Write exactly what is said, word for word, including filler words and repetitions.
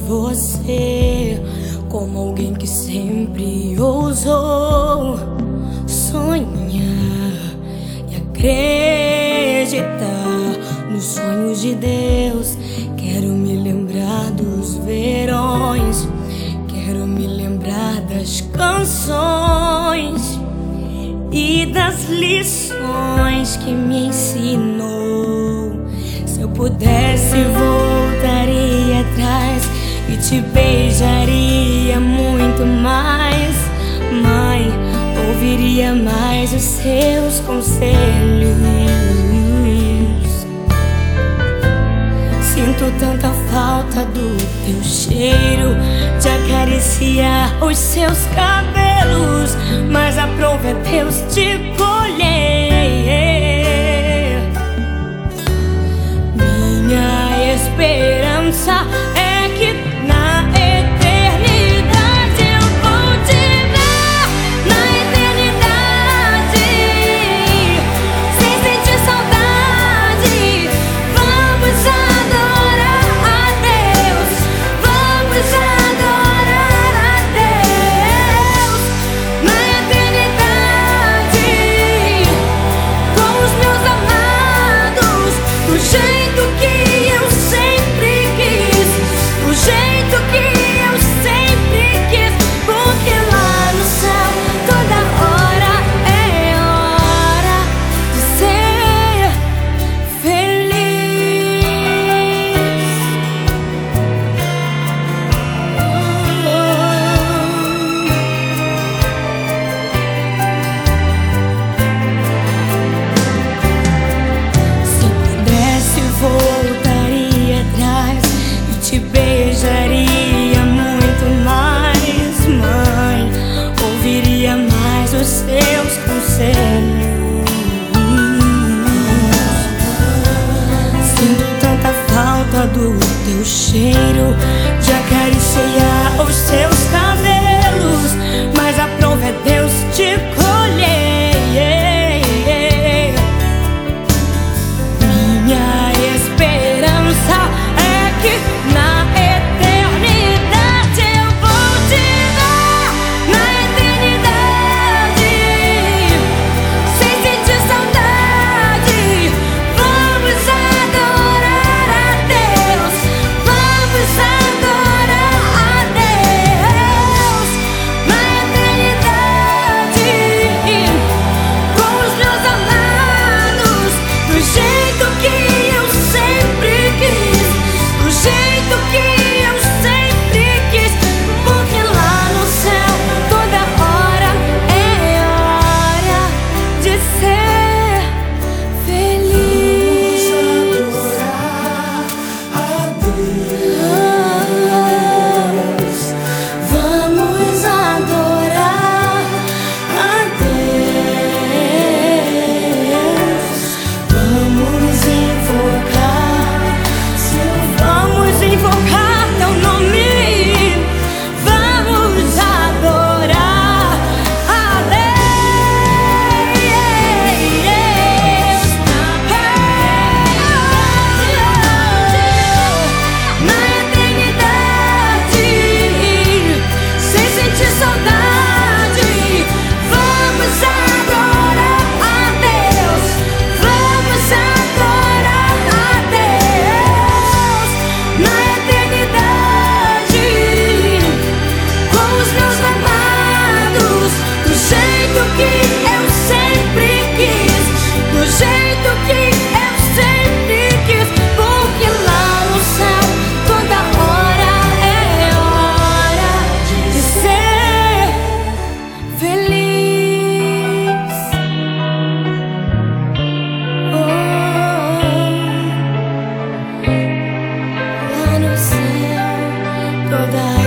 você como alguém que sempre ousou sonhar e acreditar nos sonhos de Deus. Quero me lembrar dos verões, quero me lembrar das canções e das lições que me ensinou. Se eu pudesse, voltaria atrás e te beijaria muito mais. Mãe, ouviria mais os seus conselhos. Sinto tanta falta do teu cheiro, de acariciar os seus cabelos, mas a prova é Deus te colher. Minha esperança é que na eternidade eu vou te ver. Na eternidade, sem sentir saudade, vamos adorar a Deus. Vamos adorar a Deus. Na eternidade, com os meus amados, do jeito que eu sempre quis, do jeito que eu sempre quis, porque lá no céu toda hora é hora de ser feliz. Se pudesse, voltaria atrás e te beijaria muito mais. Mãe, ouviria mais os seus conselhos. Sinto tanta falta do teu cheiro, de acariciar os seus cabelos, mas a prova é Deus te colher. Minha esperança é que na eternidade eu vou te ver. Na eternidade, sem sentir saudade, vamos adorar a Deus. Vamos adorar a Deus. Na eternidade, com os meus amados, do jeito que eu sempre quis, do jeito que eu sempre quis, porque lá no céu toda hora é hora de ser feliz. Vamos adorar a Deus. Vamos invocar seu, vamos invocar teu nome. Vamos adorar a Deus. Na eternidade, sem sentir saudade, vamos adorar a Deus. Vamos adorar a Deus. Na eternidade, com os meus amados, do jeito que eu sempre quis, do jeito que eu sempre quis, porque lá no céu toda hora é hora de ser feliz. Oh, lá no céu toda